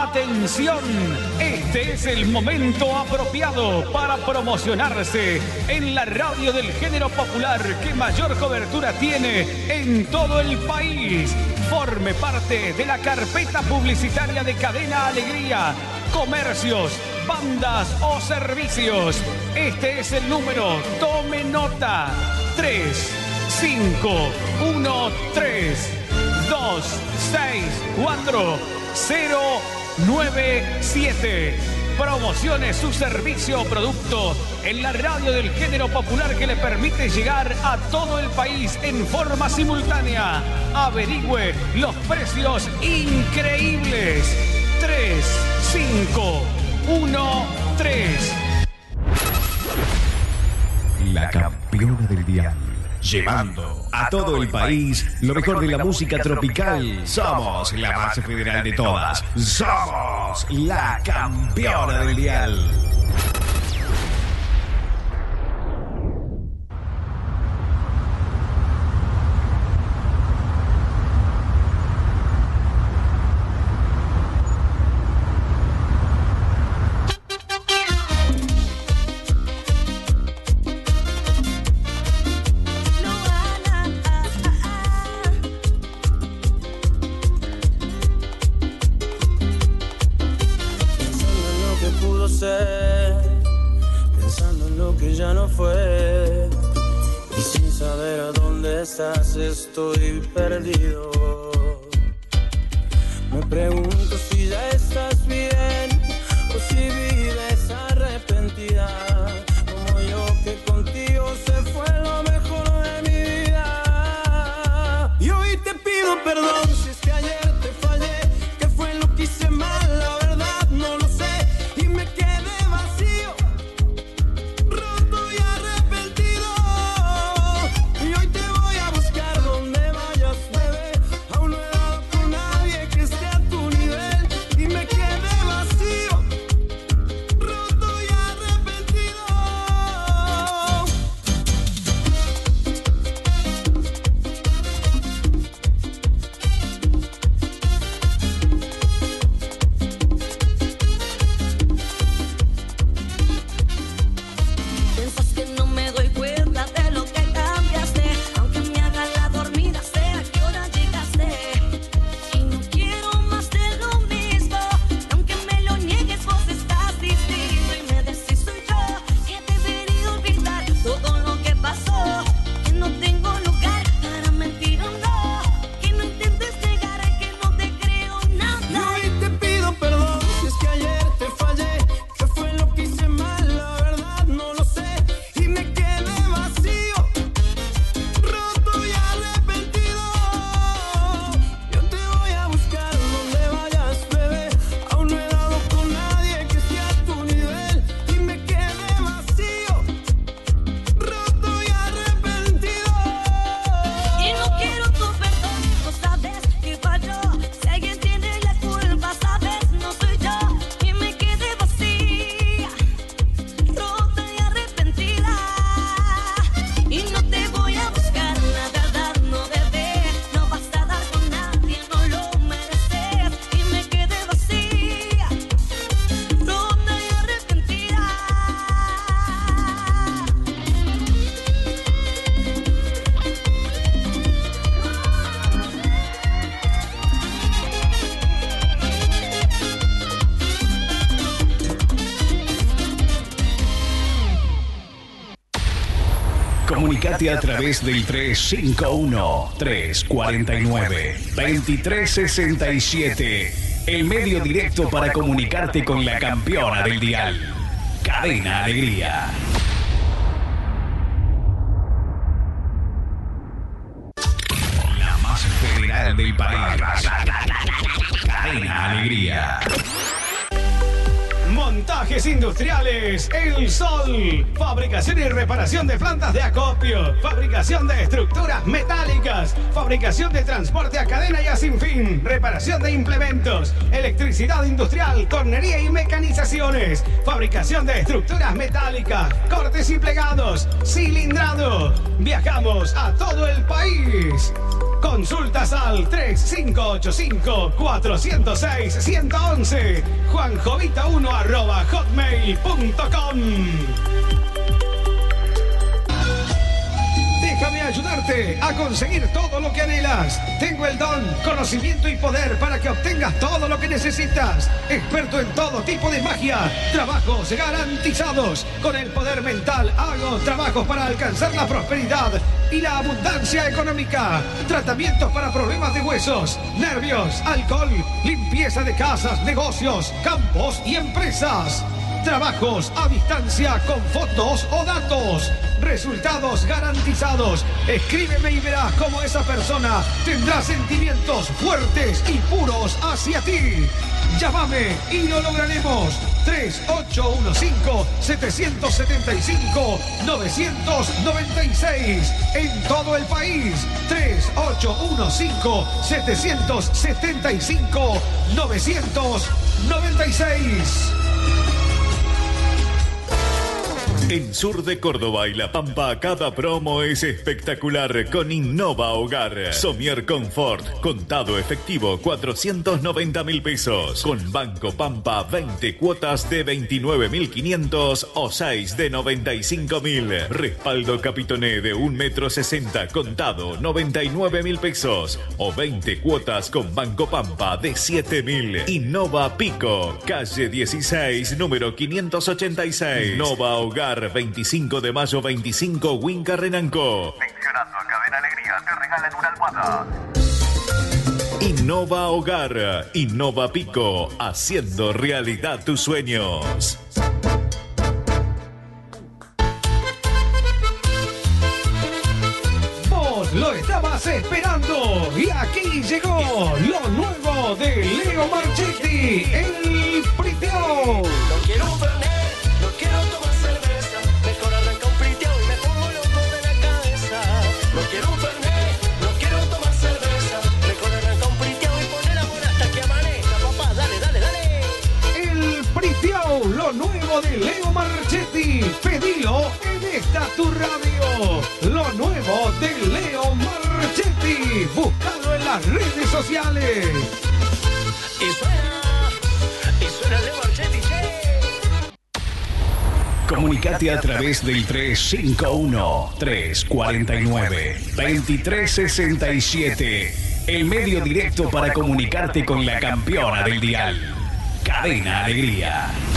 ¡Atención! Este es el momento apropiado para promocionarse en la radio del género popular que mayor cobertura tiene en todo el país. Forme parte de la carpeta publicitaria de Cadena Alegría, comercios, bandas o servicios. Este es el número, tome nota: 3 5 1 3 2 6 4 0 9 7. Promocione su servicio o producto en la radio del género popular que le permite llegar a todo el país en forma simultánea. Averigüe los precios increíbles. 3 5 1 3. La campeona del dial, llevando a todo el país lo mejor de la música tropical. Somos la base federal de todas. Somos la campeona del dial. Pensando en lo que ya no fue, y sin saber a dónde estás estoy perdido. Me pregunto si ya estás bien o si vives arrepentida, como yo que contigo se fue lo mejor de mi vida. Y hoy te pido perdón si es que ayer te fallé, que fue lo que hice mal, la verdad no lo sé. Comunicate a través del 351-349-2367. El medio directo para comunicarte con la campeona del dial. Cadena Alegría. La más federal del país. Cadena Alegría. Montajes industriales El Sol. Fabricación y reparación de plantas de acopio. Fabricación de estructuras metálicas. Fabricación de transporte a cadena y a sin fin. Reparación de implementos. Electricidad industrial, tornería y mecanizaciones. Fabricación de estructuras metálicas. Cortes y plegados. Cilindrado. Viajamos a todo el país. Consultas al 3585-406-111. juanjovita1@hotmail.com. Déjame ayudarte a conseguir todo lo que anhelas. Tengo el don, conocimiento y poder para que obtengas todo lo que necesitas. Experto en todo tipo de magia. Trabajos garantizados. Con el poder mental hago trabajos para alcanzar la prosperidad y la abundancia económica. Tratamientos para problemas de huesos, nervios, alcohol, limpieza de casas, negocios, campos y empresas. Trabajos a distancia con fotos o datos. Resultados garantizados. Escríbeme y verás cómo esa persona tendrá sentimientos fuertes y puros hacia ti. Llámame y lo lograremos. 3815-775-996 en todo el país. 3815-775-996. En Sur de Córdoba y La Pampa, cada promo es espectacular con Innova Hogar. Somier Confort, contado efectivo, 490.000 pesos. Con Banco Pampa, 20 cuotas de 29.500 o 6 de 95.000. Respaldo Capitoné de 1,60 m, contado, 99.000 pesos. O 20 cuotas con Banco Pampa de 7.000. Innova Pico, calle 16, número 586. Innova Hogar, 25 de mayo 25, Huinca, Renanco. Mencionando a Cadena Alegría, te regalan una almohada. Innova Hogar, Innova Pico, haciendo realidad tus sueños. Vos lo estabas esperando y aquí llegó lo nuevo de Leo Marchetti, el Priteo. No quiero Fernet, no quiero tomar cerveza. Mejor arranca un Priteo y me pongo loco de la cabeza. No quiero Fernet, no quiero tomar cerveza. Mejor arranca un Priteo y poner la bola hasta que amanezca, papá. Dale, dale, dale. El Priteo, lo nuevo de Leo Marchetti. Pedilo en esta tu radio. Lo nuevo de Leo Marchetti. Búscalo en las redes sociales. Y suena Leo Marchetti, che. Comunicate a través del 351-349-2367. El medio directo para comunicarte con la campeona del dial. Cadena Alegría.